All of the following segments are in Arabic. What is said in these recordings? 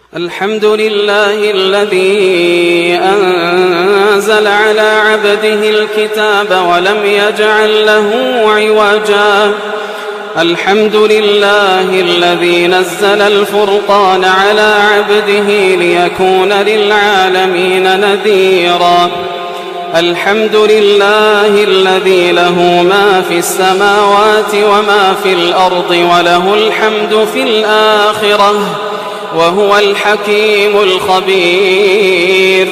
الحمد لله الذي أنزل على عبده الكتاب ولم يجعل له عوجا. الحمد لله الذي نزل الفرقان على عبده ليكون للعالمين نذيرا. الحمد لله الذي له ما في السماوات وما في الأرض وله الحمد في الآخرة وهو الحكيم الخبير.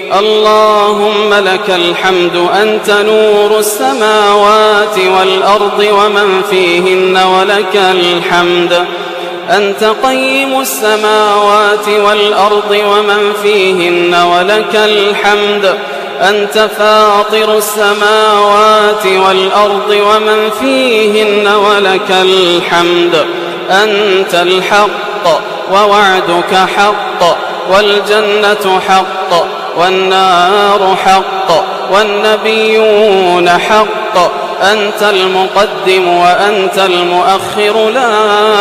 اللهم لك الحمد أنت نور السماوات والأرض ومن فيهن ولك الحمد. أنت قيم السماوات والأرض ومن فيهن ولك الحمد. أنت فاطر السماوات والأرض ومن فيهن ولك الحمد. أنت الحق ووعدك حق والجنة حق والنار حق والنبيون حق. أنت المقدم وأنت المؤخر لا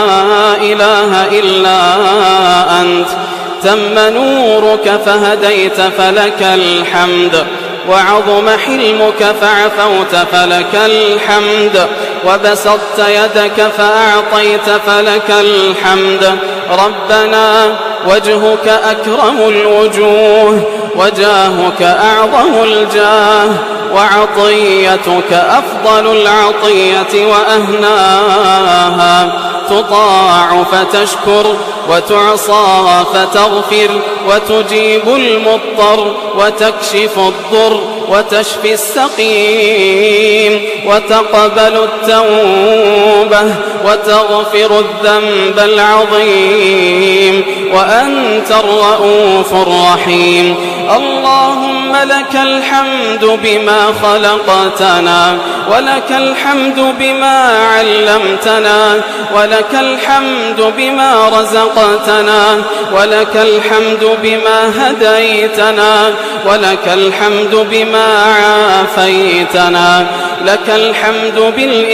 إله إلا أنت. تم نورك فهديت فلك الحمد وعظم حلمك فعفوت فلك الحمد وبسطت يدك فأعطيت فلك الحمد. ربنا وجهك أكرم الوجوه وجاهك أعظم الجاه وعطيتك أفضل العطية وأهناها. تطاع فتشكر وتعصى فتغفر وتجيب المضطر وتكشف الضر وتشفي السقيم وتقبل التوبة وتغفر الذنب العظيم وأنت الرؤوف الرحيم. اللهم لك الحمد بما خلقتنا ولك الحمد بما علمتنا ولك الحمد بما رزقتنا ولك الحمد بما هديتنا ولك الحمد بما عافيتنا. لك الحمد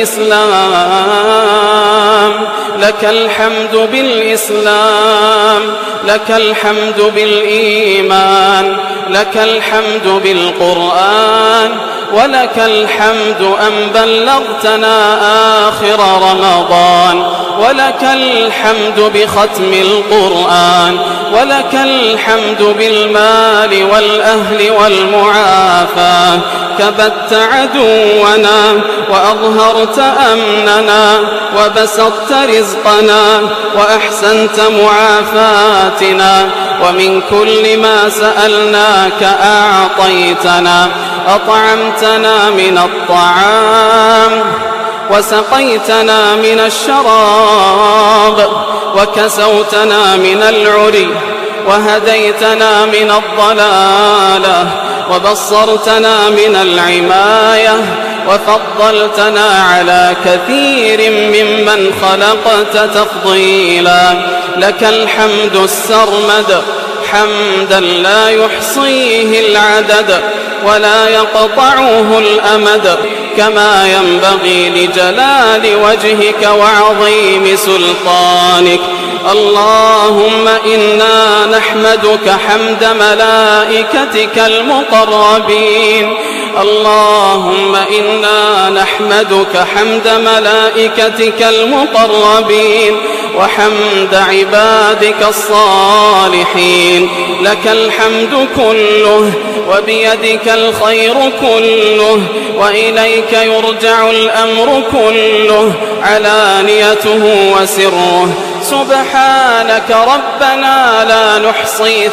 بالإسلام لك الحمد بالإسلام لك الحمد بالإيمان لك الحمد بالقرآن ولك الحمد أن بلغتنا آخر رمضان ولك الحمد بختم القرآن ولك الحمد بالمال والأهل والمعافاة. كبت عدونا وأظهرت أمننا وبسطت رزقنا وأحسنت معافاتنا ومن كل ما سألناك أعطيتنا. أطعمتنا من الطعام وسقيتنا من الشراب وكسوتنا من العري وهديتنا من الضلالة وبصرتنا من العماية وفضلتنا على كثير ممن خلقت تفضيلا. لك الحمد السرمد حمدا لا يحصيه العدد ولا يقطعه الأمد كما ينبغي لجلال وجهك وعظيم سلطانك. اللهم إنا نحمدك حمد ملائكتك المقربين. اللهم إنا نحمدك حمد ملائكتك المقربين وحمد عبادك الصالحين. لك الحمد كله وبيدك الخير كله وإليك يرجع الأمر كله علانيته وسره. سبحانك ربنا لا نحصي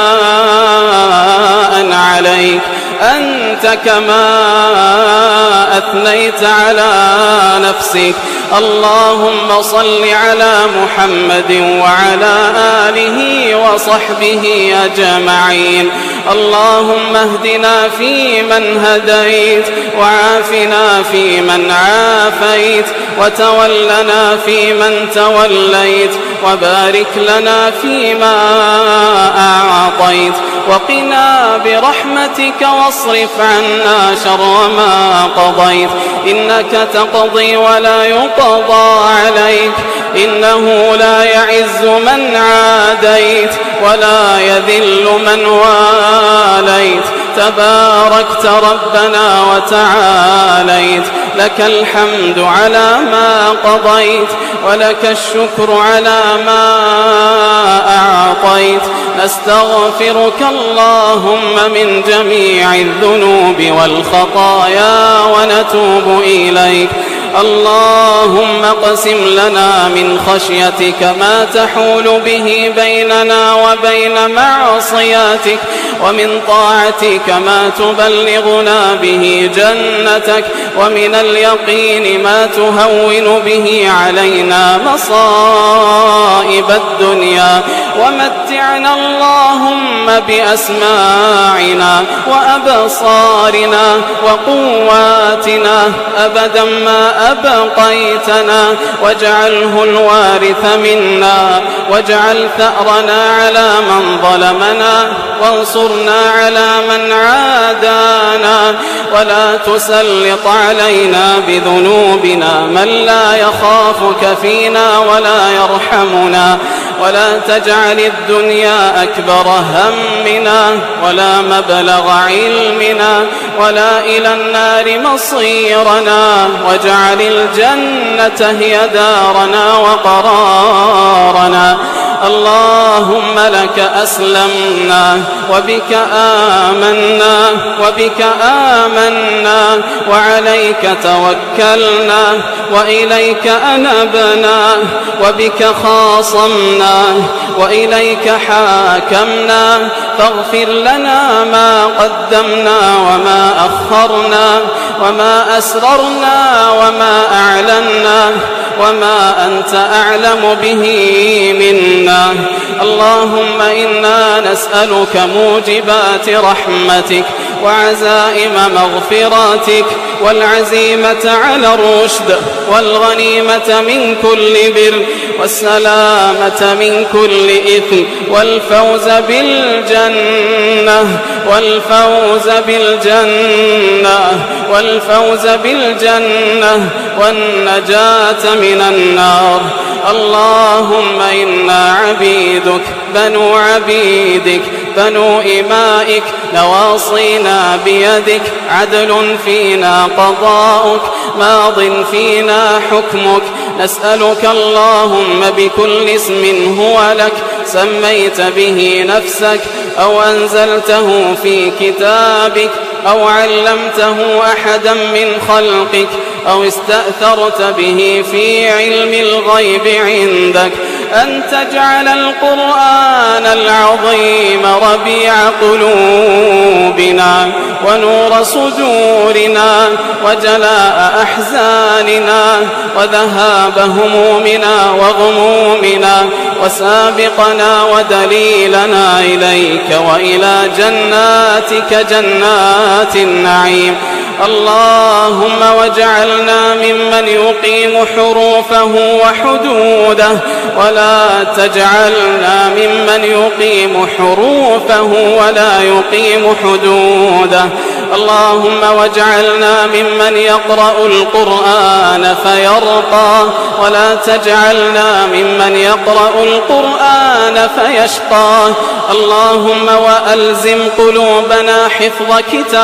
ثناء عليك أنت كما أثنيت على نفسك. اللهم صل على محمد وعلى آله وصحبه أجمعين. اللهم اهدنا فيمن هديت وعافنا فيمن عافيت وتولنا فيمن توليت وبارك لنا فيما أعطيت وقنا برحمتك واصرف عنا شر ما قضيت. إنك تقضي ولا يقضى عليك إنه لا يعز من عاديت ولا يذل من واليت، تباركت ربنا وتعاليت، لك الحمد على ما قضيت، ولك الشكر على ما أعطيت. نستغفرك اللهم من جميع الذنوب والخطايا ونتوب إليك. اللهم اقسم لنا من خشيتك ما تحول به بيننا وبين معصياتك، ومن طاعتك ما تبلغنا به جنتك، ومن اليقين ما تهون به علينا مصائب الدنيا، ومتعنا اللهم بأسماعنا وأبصارنا وقواتنا أبدا ما أبقيتنا، واجعله الوارث منا، واجعل ثأرنا على من ظلمنا، وانصرنا على من عادانا، ولا تسلط علينا بذنوبنا من لا يخافك فينا ولا يرحمنا، ولا تجعل الدنيا أكبر همنا ولا مبلغ علمنا ولا إلى النار مصيرنا، واجعل الجنة هي دارنا وقرارنا. اللهم لك أسلمنا وبك آمنا وبك آمنا، وعليك توكلنا وإليك أنبنا، وبك خاصمنا وإليك حاكمنا، فاغفر لنا ما قدمنا وما أخرنا وما أسررنا وما أعلنا وما أنت أعلم به منا. اللهم إنا نسألك موجبات رحمتك وعزائم مغفراتك، والعزيمة على الرشد، والغنيمة من كل بر، والسلامة من كل إثم، والفوز بالجنة والنجاة من النار. اللهم إنا عبيدك بنو عبيدك بنو إمائك، نواصينا بيدك، عدل فينا قضاؤك، ماض فينا حكمك. نسألك اللهم بكل اسم هو لك سميت به نفسك أو أنزلته في كتابك أو علمته أحدا من خلقك أو استأثرت به في علم الغيب عندك، أن تجعل القرآن العظيم ربيع قلوبنا ونور صدورنا وجلاء أحزاننا وذهاب همومنا وغمومنا، وسابقنا ودليلنا إليك وإلى جناتك جنات النعيم. اللهم واجعلنا ممن يقيم حروفه وحدوده، ولا تجعلنا ممن يقيم حروفه ولا يقيم حدوده. اللهم واجعلنا ممن يقرأ القرآن فيرقى، ولا تجعلنا ممن يقرأ القرآن فيشقى. اللهم وألزم قلوبنا حفظ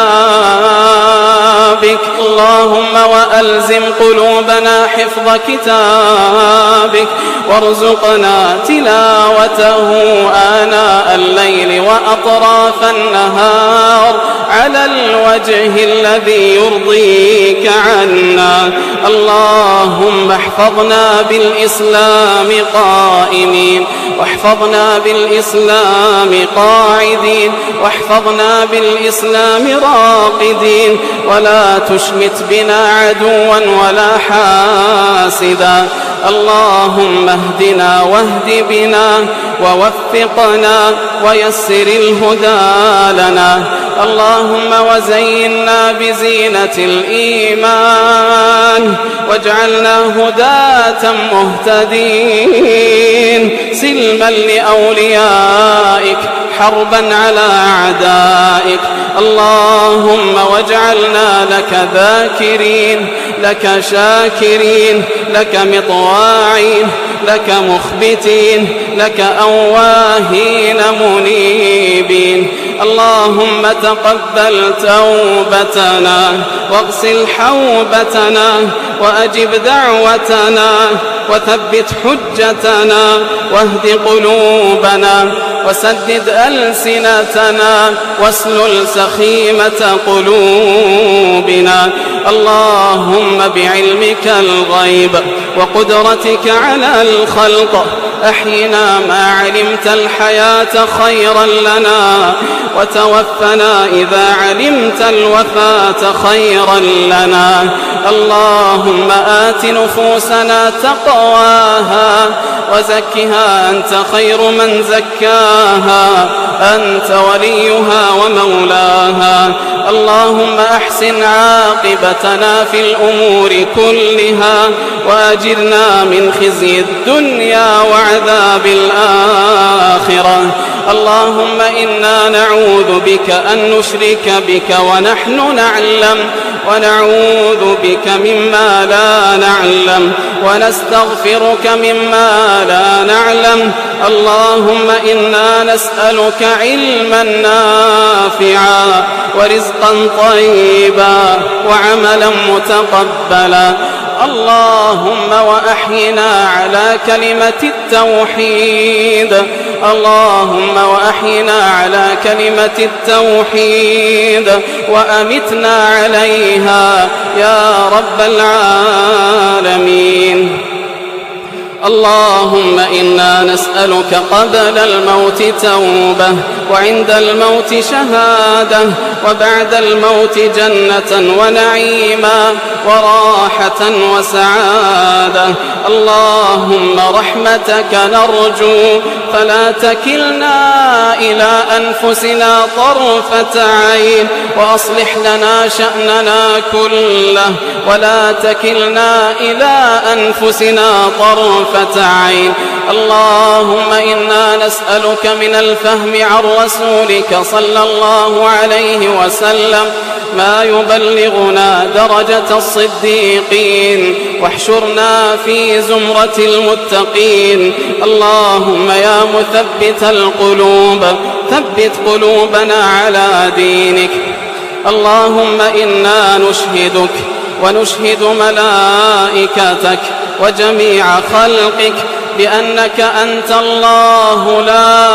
كتابك، اللهم وألزم قلوبنا حفظ كتابك، وارزقنا تلاوته آناء الليل وأطراف النهار على الوجه الذي يرضيك عنا. اللهم احفظنا بالإسلام قائمين، واحفظنا بالإسلام قاعدين، واحفظنا بالإسلام راقدين، ولا تشمت بنا عدوا ولا حاسدا. اللهم اهدنا واهد بنا ووفقنا ويسر الهدى لنا، اللهم وزينا بزينة الإيمان واجعلنا هداة مهتدين سلما لأوليائك حربا على أعدائك. اللهم واجعلنا لك ذاكرين لك شاكرين لك مطواعين لك مخبتين لك أواهين منيبين. اللهم تقبل توبتنا واغسل حوبتنا وأجب دعوتنا وثبت حجتنا واهد قلوبنا وسدد ألسنتنا واسلل سخيمة قلوبنا. اللهم بعلمك الغيب وقدرتك على الخلق أحينا ما علمت الحياة خيرا لنا وتوفنا إذا علمت الوفاة خيرا لنا. اللهم آت نفوسنا تقواها وزكها أنت خير من زكاها أنت وليها ومولاها. اللهم أحسن عاقبتنا في الأمور كلها وأجرنا من خزي الدنيا وعذاب الآخرة. اللهم إنا نعوذ بك أن نشرك بك ونحن نعلم ونعوذ بك مما لا نعلم ونستغفرك مما لا نعلم. اللهم إنا نسألك علما نافعا ورزقا طيبا وعملا متقبلا. اللهم وأحينا على كلمة التوحيد. اللهم وأحينا على كلمة التوحيد وأمتنا عليها يا رب العالمين. اللهم إنا نسألك قبل الموت توبة وعند الموت شهادة وبعد الموت جنة ونعيما وراحة وسعادة. اللهم رحمتك نرجو فلا تكلنا إلى أنفسنا طرفة عين وأصلح لنا شأننا كله ولا تكلنا إلى أنفسنا طرفة عين. اللهم إنا نسألك من الفهم عن رسولك صلى الله عليه وسلم ما يبلغنا درجة الصديقين واحشرنا في زمرة المتقين. اللهم يا مثبت القلوب ثبت قلوبنا على دينك. اللهم إنا نشهدك ونشهد ملائكتك وجميع خلقك بأنك أنت الله لا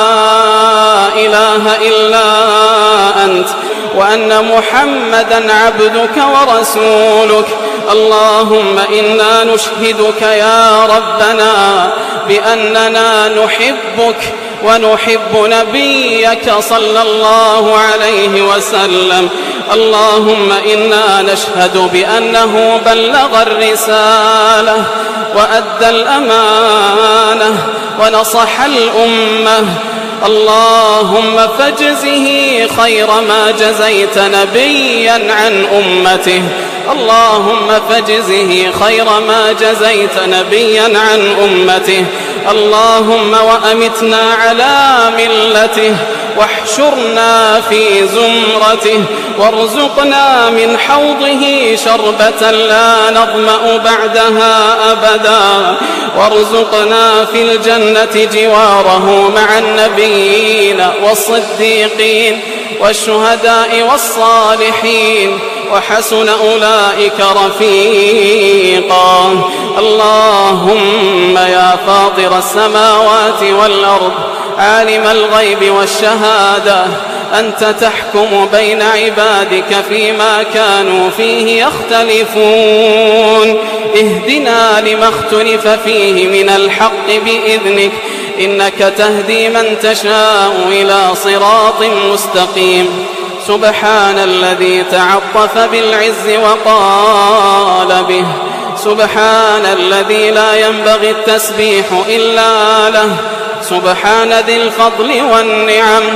إله إلا أنت وأن محمدا عبدك ورسولك. اللهم إنا نشهدك يا ربنا بأننا نحبك ونحب نبيك صلى الله عليه وسلم. اللهم إنا نشهد بأنه بلغ الرسالة وأدى الأمانة ونصح الأمة. اللهم فاجزه خير ما جزيت نبيا عن أمته. اللهم فاجزه خير ما جزيت نبيا عن أمته. اللهم وأمتنا على ملته واحشرنا في زمرته وارزقنا من حوضه شربة لا نظمأ بعدها أبدا وارزقنا في الجنة جواره مع النبيين والصديقين والشهداء والصالحين وحسن أولئك رفيقا. اللهم يا فاطر السماوات والأرض عالم الغيب والشهادة أنت تحكم بين عبادك فيما كانوا فيه يختلفون. اهدنا لما اختلف فيه من الحق بإذنك إنك تهدي من تشاء إلى صراط مستقيم. سبحان الذي تعطف بالعز وقال به. سبحان الذي لا ينبغي التسبيح إلا له. سبحان ذي الفضل والنعم.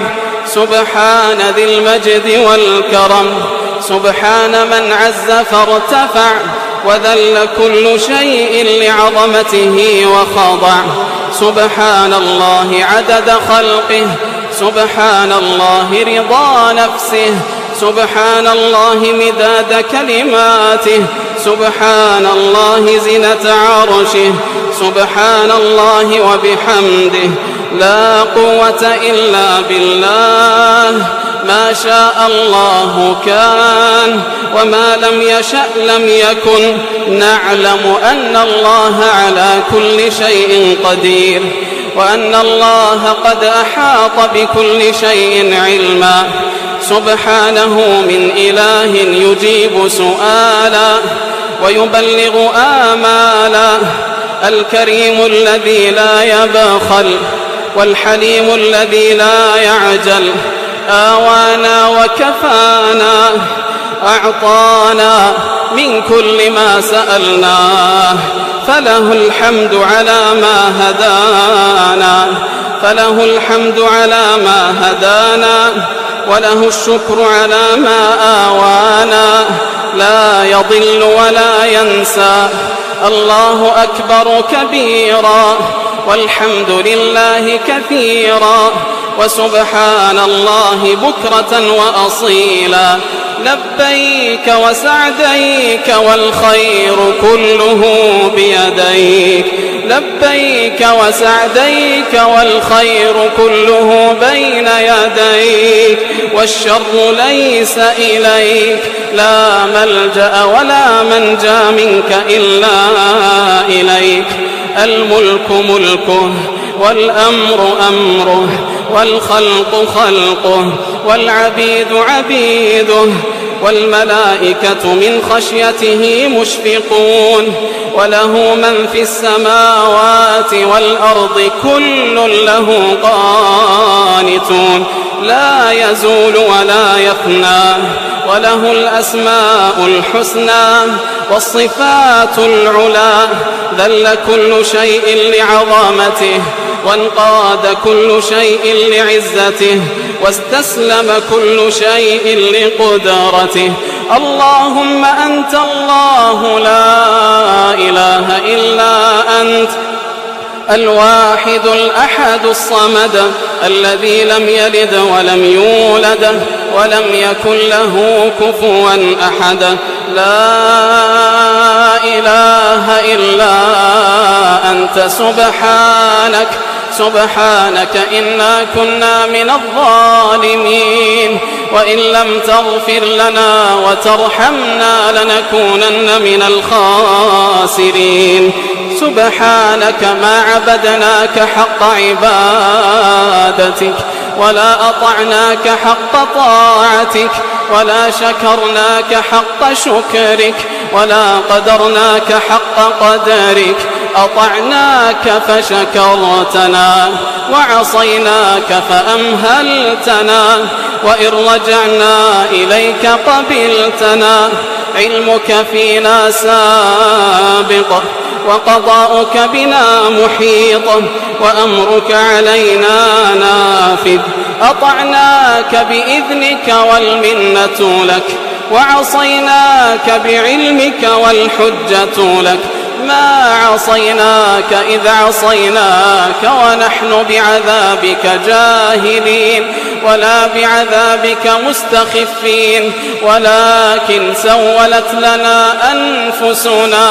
سبحان ذي المجد والكرم، سبحان من عز فارتفع وذل كل شيء لعظمته وخضع. سبحان الله عدد خلقه، سبحان الله رضا نفسه، سبحان الله مداد كلماته، سبحان الله زنة عرشه، سبحان الله وبحمده. لا قوة إلا بالله، ما شاء الله كان وما لم يشأ لم يكن. نعلم أن الله على كل شيء قدير، وأن الله قد أحاط بكل شيء علما. سبحانه من إله يجيب سؤالا ويبلغ آمالا، الكريم الذي لا يبخل، والحليم الذي لا يعجل. آوانا وكفانا، أعطانا من كل ما سألناه، فله الحمد على ما هدانا، فله الحمد على ما هدانا، وله الشكر على ما آوانا. لا يضل ولا ينسى. الله أكبر كبيرا، والحمد لله كثيرا، وسبحان الله بكرة وأصيلا. لبيك وسعديك والخير كله بيديك، لبيك وسعديك والخير كله بين يديك، والشر ليس إليك، لا ملجأ ولا منجا منك إلا إليك. الملك ملكه، والأمر أمره، والخلق خلقه، والعبيد عبيده، والملائكة من خشيته مشفقون، وله من في السماوات والأرض كل له قانتون، لا يزول ولا يفنى، وله الأسماء الحسنى والصفات العلى. ذل كل شيء لعظمته، وانقاد كل شيء لعزته، واستسلم كل شيء لقدرته. اللهم أنت الله، لا إله إلا أنت، الواحد الأحد الصمد، الذي لم يلد ولم يولد ولم يكن له كفوا أحد. لا إله إلا أنت، سبحانك سبحانك إنا كنا من الظالمين، وإن لم تغفر لنا وترحمنا لنكونن من الخاسرين. سبحانك ما عبدناك حق عبادتك، ولا أطعناك حق طاعتك، ولا شكرناك حق شكرك، ولا قدرناك حق قدرك. أطعناك فشكرتنا، وعصيناك فأمهلتنا، وإن رجعنا إليك قبلتنا. علمك فينا سابق، وقضاؤك بنا محيط، وأمرك علينا نافذ. أطعناك بإذنك والمنة لك، وعصيناك بعلمك والحجة لك. ما عصيناك إذ عصيناك ونحن بعذابك جاهلين، ولا بعذابك مستخفين، ولكن سولت لنا أنفسنا،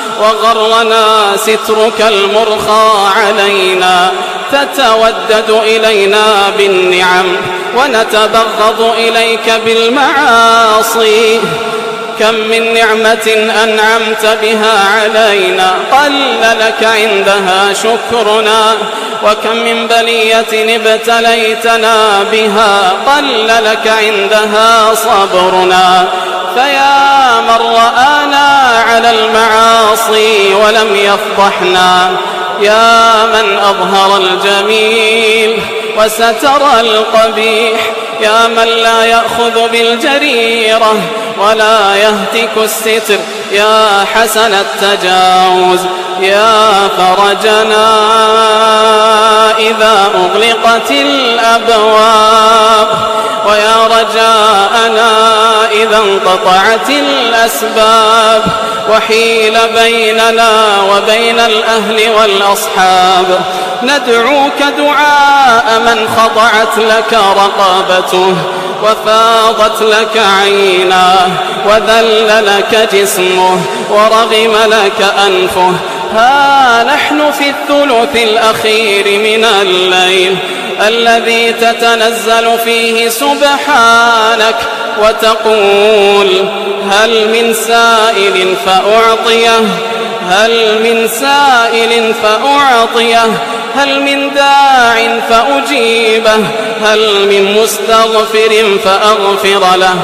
وغرنا سترك المرخى علينا. تتودد إلينا بالنعم، ونتبغض إليك بالمعاصي. كم من نعمة أنعمت بها علينا قل لك عندها شكرنا، وكم من بلية ابتليتنا بها قل لك عندها صبرنا. فيا من رآنا على المعاصي ولم يفضحنا، يا من أظهر الجميل وستر القبيح، يا من لا يأخذ بالجريرة ولا يهتك الستر، يا حسن التجاوز يا فرجنا إذا أغلقت الأبواب، ويا رجاءنا إذا انقطعت الأسباب، وحيل بيننا وبين الأهل والأصحاب. ندعوك دعاء من خضعت لك رقبته وفاضت لك عيناه وذل لك جسمه ورغم لك أنفه. ها نحن في الثلث الأخير من الليل الذي تتنزل فيه سبحانك وتقول: هل من سائل فأعطيه، هل من سائل فأعطيه، هل من داع فأجيبه، هل من مستغفر فأغفر له.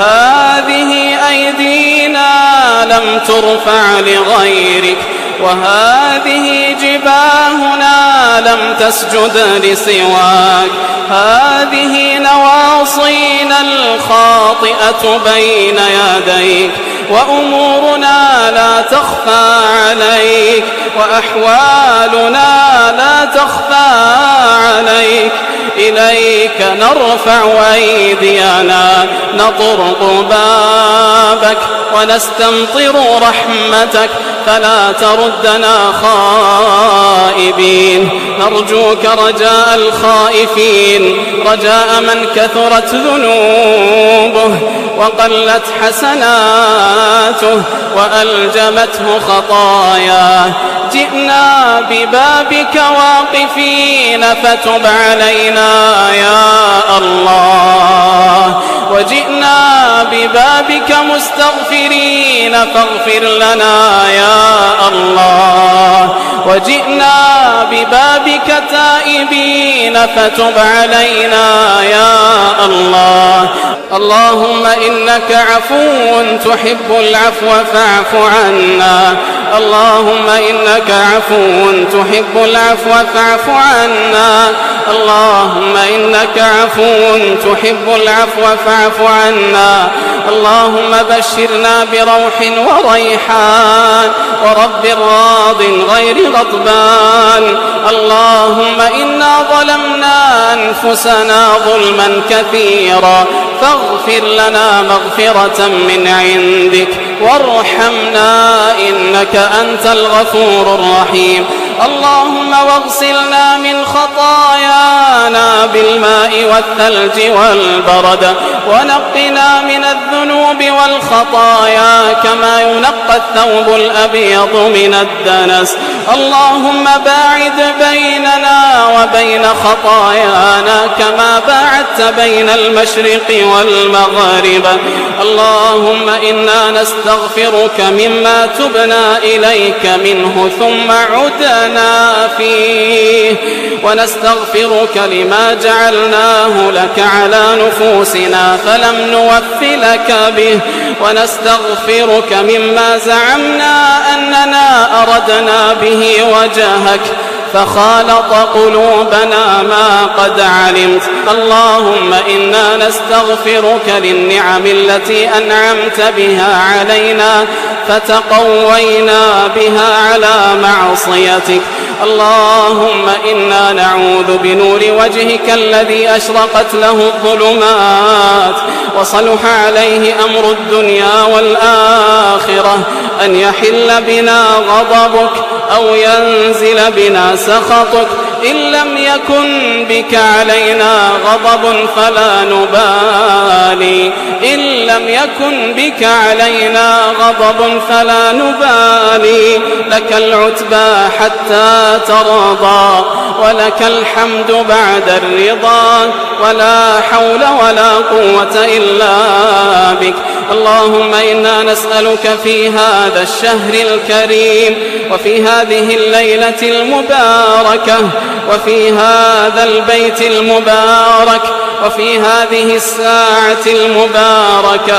هذه أيدينا لم ترفع لغيرك، وهذه جباهنا لم تسجد لسواك، هذه نواصينا الخاطئة بين يديك، وأمورنا لا تخفى عليك، وأحوالنا لا تخفى عليك. إليك نرفع أيدينا، نطرق بابك ونستمطر رحمتك، فلا تردنا خائبين. نرجوك رجاء الخائفين، رجاء من كثرت ذنوبه وقلت حسناته وألجمته خطاياه. جئنا ببابك واقفين فتب علينا يا الله، وجئنا ببابك مستغفرين فاغفر لنا يا الله، وجئنا ببابك تائبين فتب علينا يا الله. اللهم إنك عفو تحب العفو فاعف عنا، اللهم إنك عفو تحب العفو فاعف عنا، اللهم إنك عفو تحب العفو فاعف عنا. اللهم بشرنا بروح وريحان ورب راض غير غضبان. اللهم إنا ظلمنا أنفسنا ظلما كثيرا، فاغفر لنا مغفرة من عندك وارحمنا إنك أنت الغفور الرحيم. اللهم واغسلنا من خطايانا بالماء والثلج والبرد، ونقنا من الذنوب والخطايا كما ينقى الثوب الأبيض من الدنس. اللهم باعد بيننا وبين خطايانا كما باعدت بين المشرق والمغرب. اللهم إنا نستغفرك مما تبنا إليك منه ثم عدنا فيه، ونستغفرك لما جعلناه لك على نفوسنا فلم نوف لك به، ونستغفرك مما زعمنا أننا أردنا به وجهك فخالط قلوبنا ما قد علمت. اللهم إنا نستغفرك للنعم التي أنعمت بها علينا فتقوينا بها على معصيتك. اللهم إنا نعوذ بنور وجهك الذي أشرقت له الظلمات وصلح عليه أمر الدنيا والآخرة أن يحل بنا غضبك أو ينزل بنا سخطك. إن لم يكن بك علينا غضب فلا نبالي، إن لم يكن بك علينا غضب فلا نبالي. لك العتبى حتى ترضى، ولك الحمد بعد الرضا، ولا حول ولا قوة إلا بك. اللهم إنا نسألك في هذا الشهر الكريم وفي هذه الليلة المباركة وفي هذا البيت المبارك وفي هذه الساعة المباركة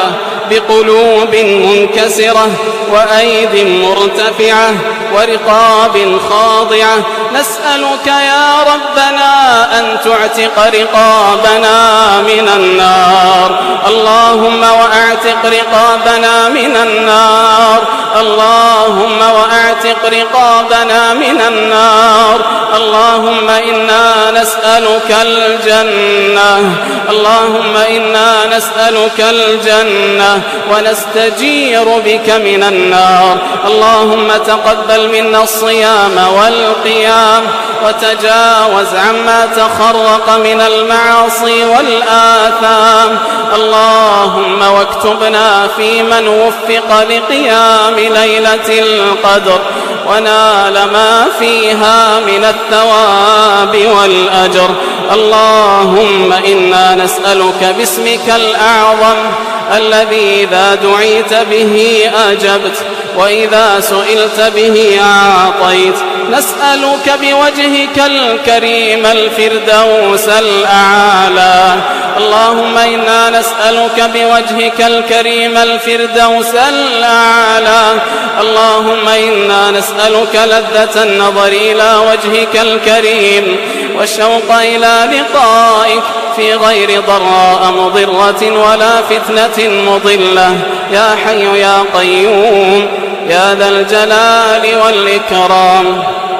بقلوب منكسرة وأيد مرتفعة ورقاب خاضعة. نسألك يا ربنا أن تعتق رقابنا من النار. اللهم وأعتق رقابنا من النار. اللهم وأعتق رقابنا من النار. اللهم إنا نسألك الجنة. اللهم إنا نسألك الجنة ونستجير بك من النار. اللهم تقبل منا الصيام والقيام وتجاوز عما تخرق من المعاصي والآثام. اللهم واكتبنا في من وفق لقيام ليلة القدر ونال ما فيها من الثواب والأجر. اللهم إنا نسألك باسمك الأعظم الذي إذا دعيت به أجبت وإذا سئلت به أعطيت. نسألك بوجهك الكريم الفردوس الأعلى. اللهم إنا نسألك بوجهك الكريم الفردوس الأعلى. اللهم إنا نسألك لذة النظر إلى وجهك الكريم والشوق إلى لقائك في غير ضراء مضرة ولا فتنة مضلة يا حي يا قيوم يا ذا الجلال والإكرام.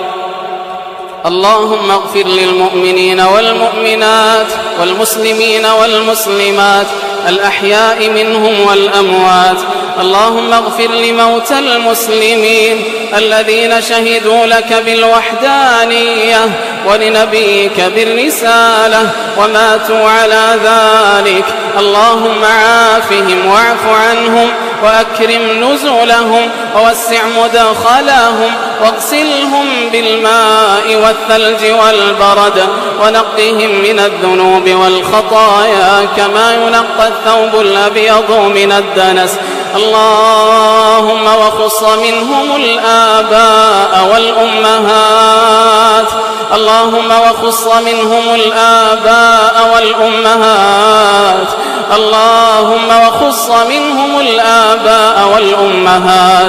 اللهم اغفر للمؤمنين والمؤمنات والمسلمين والمسلمات الأحياء منهم والأموات. اللهم اغفر لموتى المسلمين الذين شهدوا لك بالوحدانية ولنبيك بالرسالة وماتوا على ذلك. اللهم عافهم واعف عنهم وأكرم نزلهم ووسع مدخلهم واغسلهم بالماء والثلج والبرد ونقهم من الذنوب والخطايا كما ينقى الثوب الأبيض من الدنس. اللهم وخص منهم الآباء والأمهات. اللهم وخص منهم الآباء والأمهات. اللهم وخص منهم الآباء والأمهات.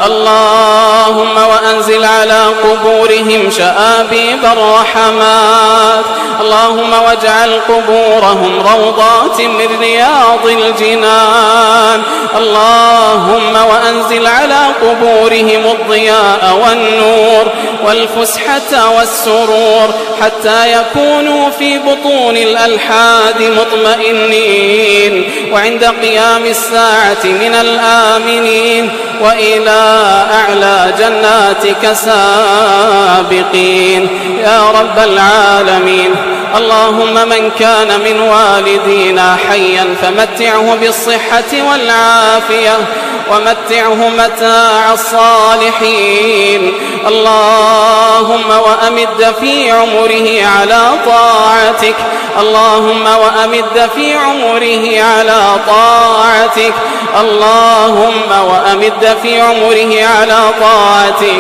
اللهم وأنزل على قبورهم شآبيب الرحمات. اللهم واجعل قبورهم روضات من رياض الجنان. اللهم وأنزل على قبورهم الضياء والنور والفسحة والسرور حتى يكونوا في بطون الألحاد مطمئنين وعند قيام الساعة من الآمنين وإلى أعلى جناتك سابقين يا رب العالمين. اللهم من كان من والدينا حيا فمتعه بالصحة والعافية ومتعه متاع الصالحين. اللهم وأمد في عمره على طاعتك. اللهم وأمد في عمره على طاعتك. اللهم وأمد في عمره على طاعتك.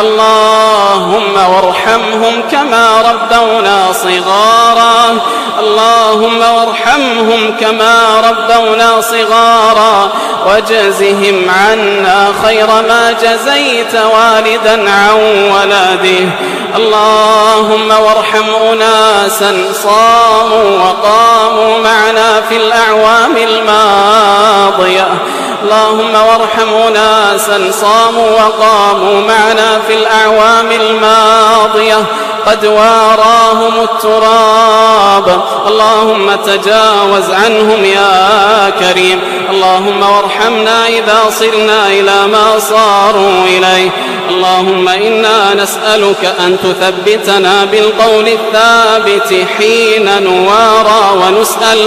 اللهم وارحمهم كما ربونا صغارا. اللهم وارحمهم كما ربونا صغارا وجزهم عنا خير ما جزيت والدا عن ولده. اللهم وارحم أناسا صاموا وقاموا معنا في الأعوام الماضية. اللهم وارحم أناسا صاموا وقاموا معنا في الأعوام الماضية قد واراهم التراب. اللهم تجاوز عنهم يا كريم. اللهم وارحمنا إذا صرنا إلى ما صاروا إليه. اللهم إنا نسألك أن تثبتنا بالقول الثابت حين نوارى ونسأل.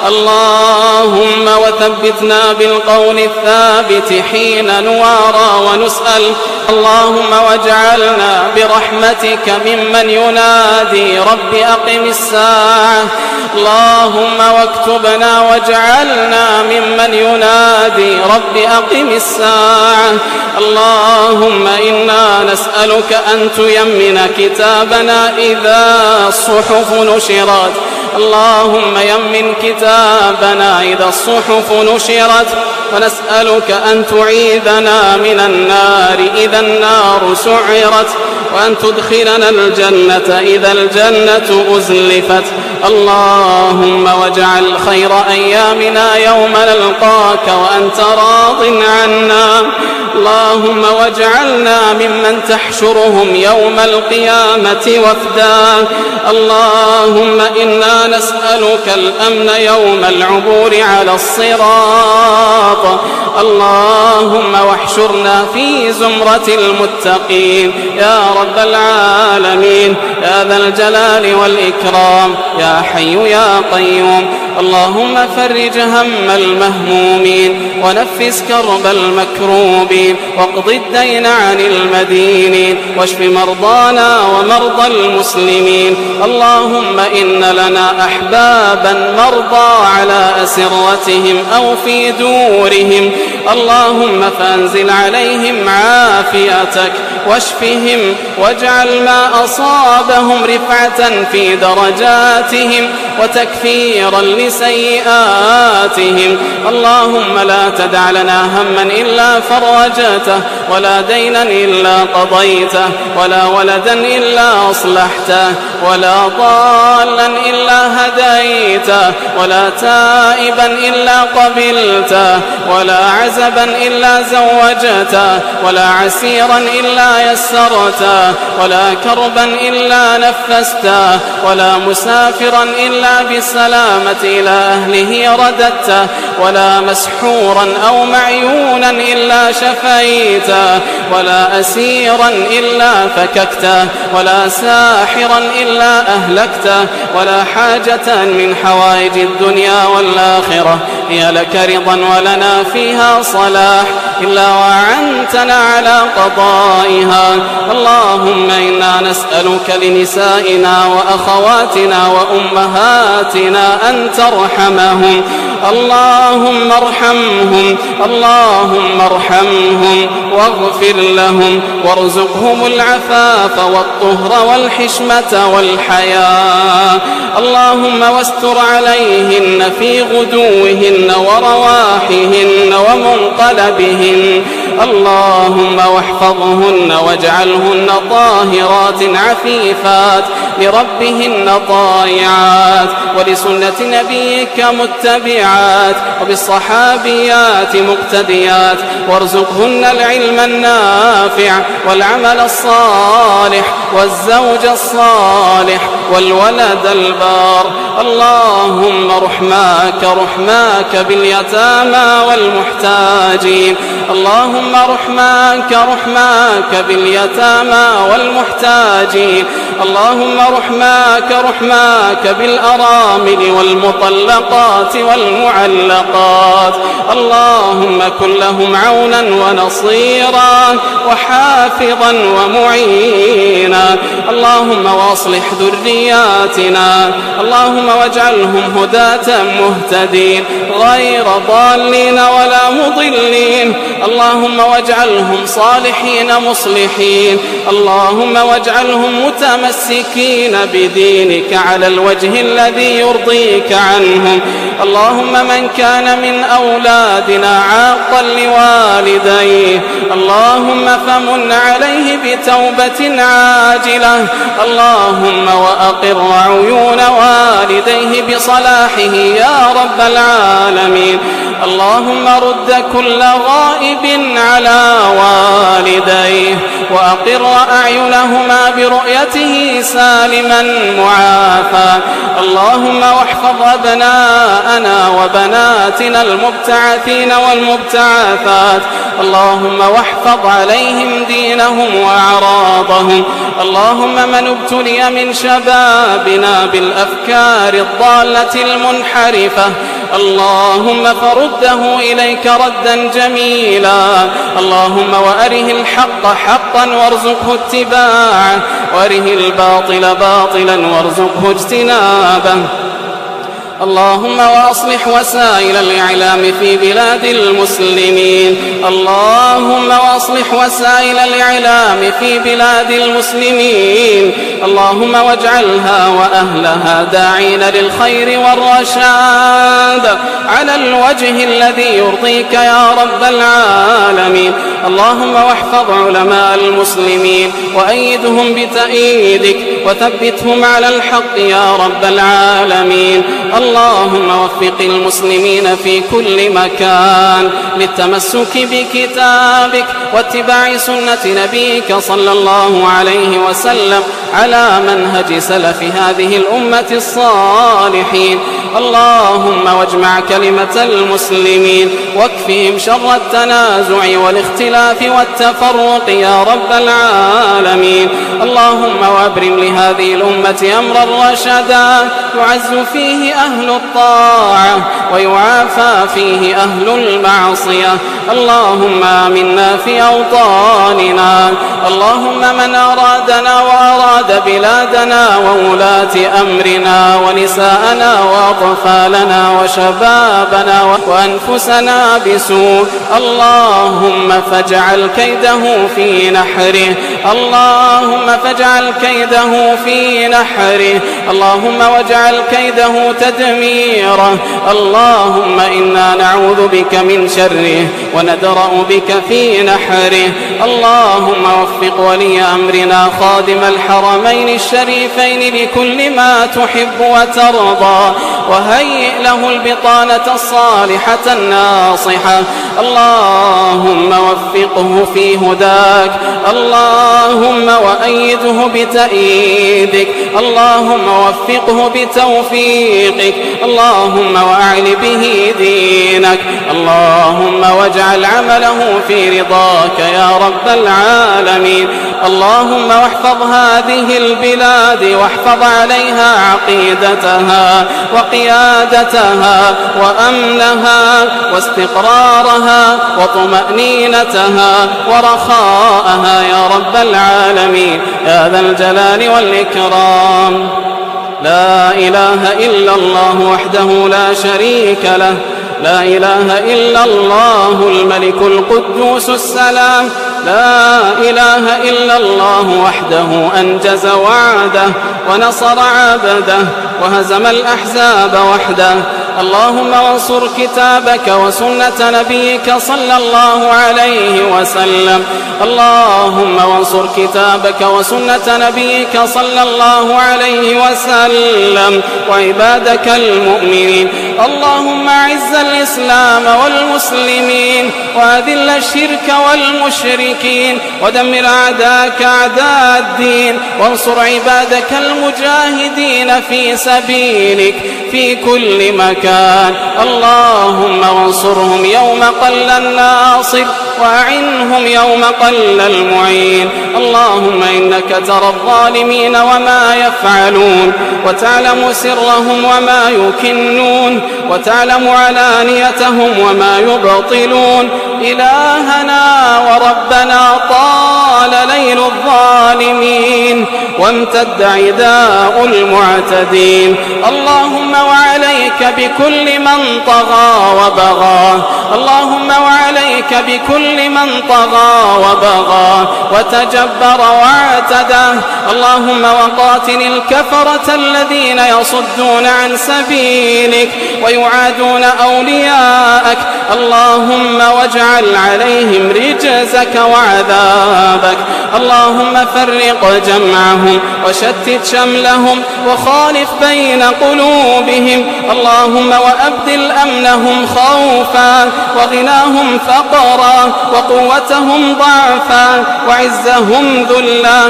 اللهم وثبتنا بالقول الثابت حين نوارى ونسأل. اللهم واجعلنا برحمتك ممن ينادي رب أقم الساعة. اللهم واكتبنا واجعلنا ممن ينادي رب أقم الساعة. اللهم إنا نسألك أن تيمن كتابنا إذا الصحف نشرت اللهم يمن كتابنا إذا الصحف نشرت، ونسألك أن تعيذنا من النار إذا النار سعرت، وأن تدخلنا الجنة إذا الجنة أزلفت. اللهم واجعل خير أيامنا يوم نلقاك وأنت راض عنا. اللهم واجعلنا ممن تحشرهم يوم القيامة وفدا. اللهم إنا نسألك الأمن يوم العبور على الصراط. اللهم واحشرنا في زمرة المتقين يا رب العالمين يا ذا الجلال والإكرام يا حي يا قيوم. اللهم فرج هم المهمومين ونفس كرب المكروبين واقض الدين عن المدينين واشف مرضانا ومرضى المسلمين. اللهم إن لنا أحبابا مرضى على أسرتهم أو في دورهم، اللهم فأنزل عليهم عافيتك واشفهم واجعل ما أصابهم رفعة في درجاتهم وتكفيرا لسيئاتهم. اللهم لا تدع لنا هما إلا فرجته، ولا دينا إلا قضيته، ولا ولدا إلا أصلحته، ولا ضالا إلا هديته، ولا تائبا إلا قبلته، ولا عزبا إلا زوجته، ولا عسيرا إلا يسرته، ولا كربا إلا نفسته، ولا مسافرا إلا بالسلامة إلى أهله رددته، ولا مسحورا أو معيونا إلا شفيته، ولا أسيرا إلا فككته، ولا ساحرا إلا أهلكته، ولا حاجة من حوائج الدنيا والآخرة هي لك رضا ولنا فيها صلاح إلا وعنتنا على قضائها. اللهم إنا نسألك لنسائنا وأخواتنا وأمهاتنا أن ترحمهم. اللهم ارحمهم، اللهم ارحمهم واغفر لهم وارزقهم العفاف والطهر والحشمة والحياء. اللهم واستر عليهن في غدوهن ورواحهن ومنقلبهن. اللهم واحفظهن واجعلهن طاهرات عفيفات لربهن طائعات ولسنة نبيك متبعات وبالصحابيات مقتديات، وارزقهن العلم النافع والعمل الصالح والزوج الصالح والولد البار. اللهم رحماك باليتامى والمحتاجين. اللهم رحماك باليتامى والمحتاجين. اللهم رحماك بالأرامل والمطلقات والمعلقات. اللهم كن لهم عونا ونصيرا وحافظا ومعينا. اللهم واصلح ذرياتنا، اللهم واجعلهم هداة مهتدين غير ضالين ولا مضلين. اللهم واجعلهم صالحين مصلحين. اللهم واجعلهم متمسكين بدينك على الوجه الذي يرضيك عنهم. اللهم من كان من أولادنا عاقا لوالديه اللهم فمن عليه بتوبة عاجلة. اللهم وأقر عيون والديه بصلاحه يا رب العالمين. اللهم رد كل غائب على والديه وأقر أعينهما برؤيته سالما معافى. اللهم واحفظ أبناءنا وبناتنا المبتعثين والمبتعثات. اللهم واحفظ عليهم دينهم وأعراضهم. اللهم من ابتلي من شبابنا بالأفكار الضالة المنحرفة اللهم فرده إليك ردا جميلا. اللهم وأره الحق حقا وارزقه اتباعه، وأره الباطل باطلا وارزقه اجتنابه. اللهم وأصلح وسائل الإعلام في بلاد المسلمين. اللهم وأصلح وسائل الإعلام في بلاد المسلمين. اللهم واجعلها وأهلها داعين للخير والرشاد على الوجه الذي يرضيك يا رب العالمين. اللهم واحفظ علماء المسلمين وأيدهم بتأييدك وثبتهم على الحق يا رب العالمين. اللهم وفق المسلمين في كل مكان للتمسك بكتابك واتباع سنة نبيك صلى الله عليه وسلم على منهج سلف هذه الأمة الصالحين. اللهم واجمع كلمة المسلمين واكفهم شر التنازع والاختلاف والتفرق يا رب العالمين. اللهم وابرم لهذه الأمة أمرا رشدا يعز فيه أهل الطاعة ويعافى فيه أهل المعصية. اللهم آمنا في أوطاننا. اللهم من أرادنا وأراد بلادنا وولاة أمرنا ونساءنا وأطفالنا وشبابنا وأنفسنا بسوء اللهم فاجعل كيده في نحره. اللهم فاجعل كيده في نحره. اللهم واجعل كيده تدميره. اللهم إنا نعوذ بك من شره وندرأ بك في نحره. اللهم وفق ولي أمرنا خادم الحرمين الشريفين لكل ما تحب وترضى وهيئ له البطانة الصالحة الناصحة. اللهم وفقه في هداك. اللهم وأيده بتأييدك. اللهم وفقه بتوفيقك. اللهم وأعل به دينك. اللهم واجعل عمله في رضاك يا رب العالمين. اللهم واحفظ هذه البلاد واحفظ عليها عقيدتها وقيادتها وأمنها واستقرارها وطمأنينتها ورخاءها يا رب العالمين يا ذا الجلال والإكرام. لا إله إلا الله وحده لا شريك له. لا إله إلا الله الملك القدوس السلام. لا إله إلا الله وحده أنجز وعده ونصر عبده وهزم الأحزاب وحده. اللهم وانصر كتابك وسنة نبيك صلى الله عليه وسلم. اللهم وانصر كتابك وسنة نبيك صلى الله عليه وسلم وعبادك المؤمنين. اللهم أعز الإسلام والمسلمين وأذل الشرك والمشركين ودمر أعداءك أعداء الدين وانصر عبادك المجاهدين في سبيلك في كل مكان. اللهم وانصرهم يوم قل الناصر وأعنهم يوم قل المعين. اللهم إنك ترى الظالمين وما يفعلون وتعلم سرهم وما يكنون وتعلم علانيتهم وما يبطلون. إلهنا وربنا طال ليل الظالمين وامتد عداء المعتدين. اللهم وعليك بكل من طغى وبغى. اللهم وعليك بكل من طغى وبغى وتجبر واعتدى. اللهم وقاتل الكفرة الذين يصدون عن سبيلك ويعادون أولياءك. اللهم واجعل عليهم رجزك وعذابك. اللهم فرق جمعهم وشتت شملهم وخالف بين قلوبهم. اللهم وأبدل أمنهم خوفا وغناهم فقرا وقوتهم ضعفا وعزهم ذلا.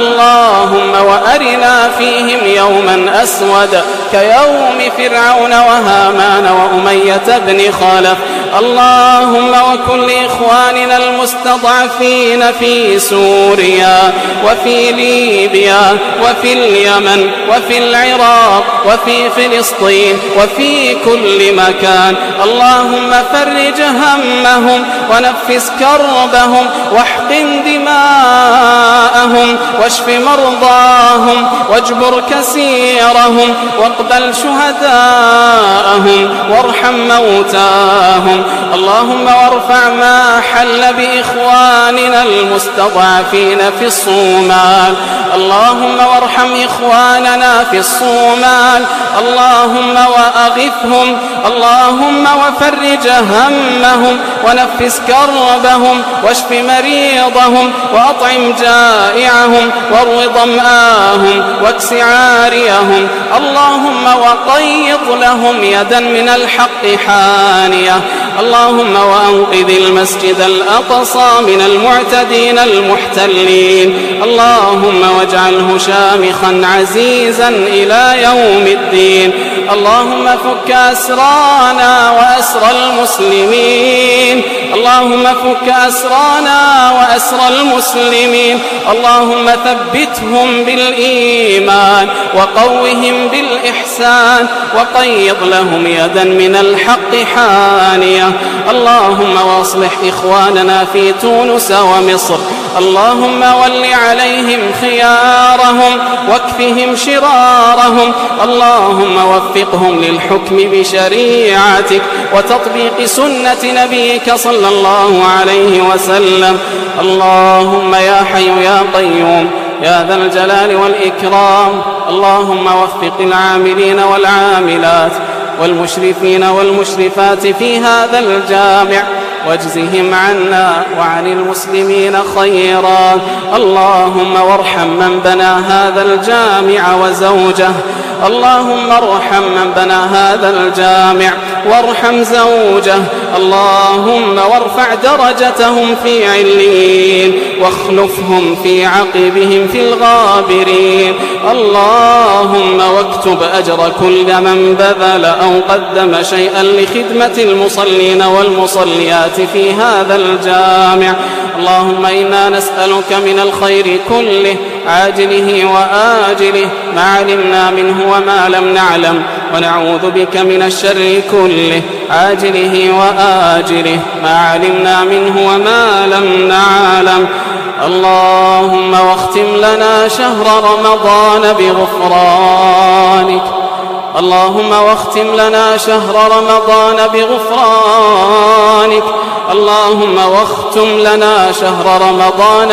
اللهم وأرنا فيهم يوما أسود كيوم فرعون وهامان وأمية بن خلف. اللهم وكن لإخواننا المستضعفين في سوريا وفي ليبيا وفي اليمن وفي العراق وفي فلسطين وفي كل مكان. اللهم فرج همهم ونفس كربهم واحقن دماءهم واشف مرضاهم واجبر كسيرهم واقبل شهداءهم وارحم موتاهم. اللهم وارفع ما حل بإخواننا المستضعفين في الصومال. اللهم وارحم إخواننا في الصومال. اللهم وأغثهم. اللهم وفرج همهم ونفس كربهم واشف مريضهم وأطعم جائعهم وارو ضمآهم واكس عاريهم. اللهم وقيض لهم يدا من الحق حانية. اللهم وأنقذ المسجد الأقصى من المعتدين المحتلين. اللهم واجعله شامخا عزيزا إلى يوم الدين. اللهم فك أسرانا وأسر المسلمين. اللهم فك أسرانا وأسر المسلمين. اللهم ثبتهم بالإيمان وقوهم بالإحسان وقيض لهم يدا من الحق حانية. اللهم واصلح إخواننا في تونس ومصر. اللهم ول عليهم خيارهم واكفهم شرارهم. اللهم وفقهم للحكم بشريعتك وتطبيق سنة نبيك صلى الله عليه وسلم. اللهم يا حي يا قيوم يا ذا الجلال والإكرام، اللهم وفق العاملين والعاملات والمشرفين والمشرفات في هذا الجامع واجزهم عنا وعن المسلمين خيرا. اللهم وارحم من بنى هذا الجامع وزوجه. اللهم ارحم من بنى هذا الجامع وارحم زوجه. اللهم وارفع درجتهم في عليين واخلفهم في عقبهم في الغابرين. اللهم واكتب أجر كل من بذل أو قدم شيئا لخدمة المصلين والمصليات في هذا الجامع. اللهم إنا نسألك من الخير كله عاجله وآجله ما علمنا منه وما لم نعلم، ونعوذ بك من الشر كله عاجله وآجله ما علمنا منه وما لم نعلم. اللهم واختم لنا شهر رمضان بغفرانك. اللهم واختم لنا شهر رمضان بغفرانك. اللهم واختم لنا شهر رمضان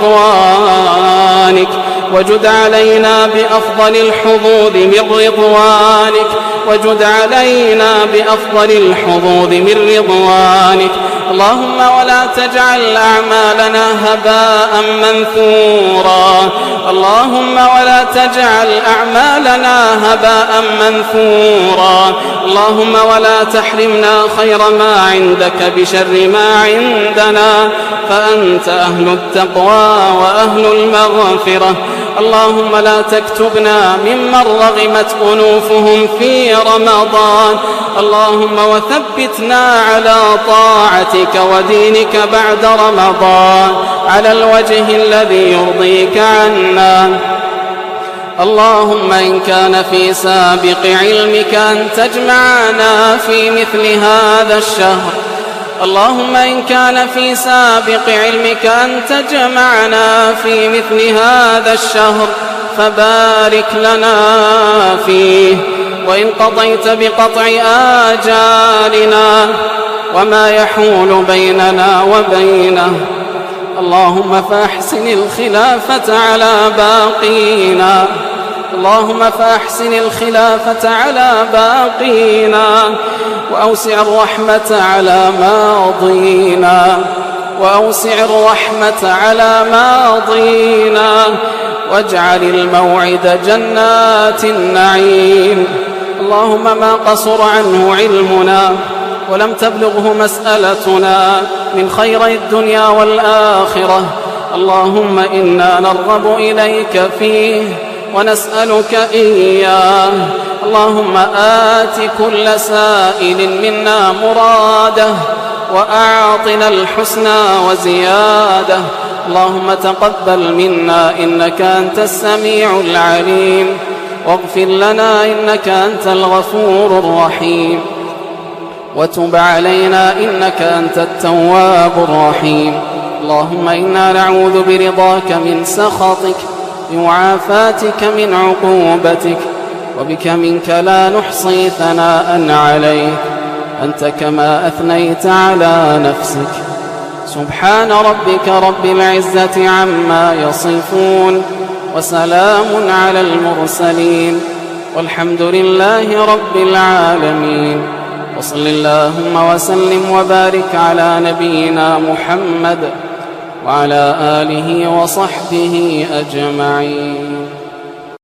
برضوانك، وجد علينا بأفضل الحظوظ من رضوانك، وجد علينا بأفضل الحظوظ من رضوانك. اللهم ولا تجعل أعمالنا هباء منثورا. اللهم ولا تجعل أعمالنا هباء منثورا. اللهم ولا تحرمنا خير ما عندك بشر ما عندنا، فأنت أهل التقوى وأهل المغفرة. اللهم لا تكتبنا ممن رغمت أنوفهم في رمضان. اللهم وثبتنا على طاعتك ودينك بعد رمضان على الوجه الذي يرضيك عنا. اللهم إن كان في سابق علمك أن تجمعنا في مثل هذا الشهر، اللهم إن كان في سابق علمك أن تجمعنا في مثل هذا الشهر فبارك لنا فيه. وإن قضيت بقطع آجالنا وما يحول بيننا وبينه، اللهم فأحسن الخلافة على باقينا. اللهم فأحسن الخلافة على باقينا، وأوسع الرحمة على ماضينا، وأوسع الرحمة على ماضينا، واجعل الموعد جنات النعيم. اللهم ما قصر عنه علمنا ولم تبلغه مسألتنا من خيري الدنيا والآخرة، اللهم إنا نرغب إليك فيه ونسألك إياه. اللهم آت كل سائل منا مراده وأعطنا الحسنى وزيادة. اللهم تقبل منا إنك أنت السميع العليم، واغفر لنا إنك أنت الغفور الرحيم، وتب علينا إنك أنت التواب الرحيم. اللهم إنا نعوذ برضاك من سخطك، بمعافاتك من عقوبتك، وبك منك لا نحصي ثناء عليك أنت كما أثنيت على نفسك. سبحان ربك رب العزة عما يصفون، وسلام على المرسلين، والحمد لله رب العالمين. وصل اللهم وسلم وبارك على نبينا محمد وعلى آله وصحبه أجمعين.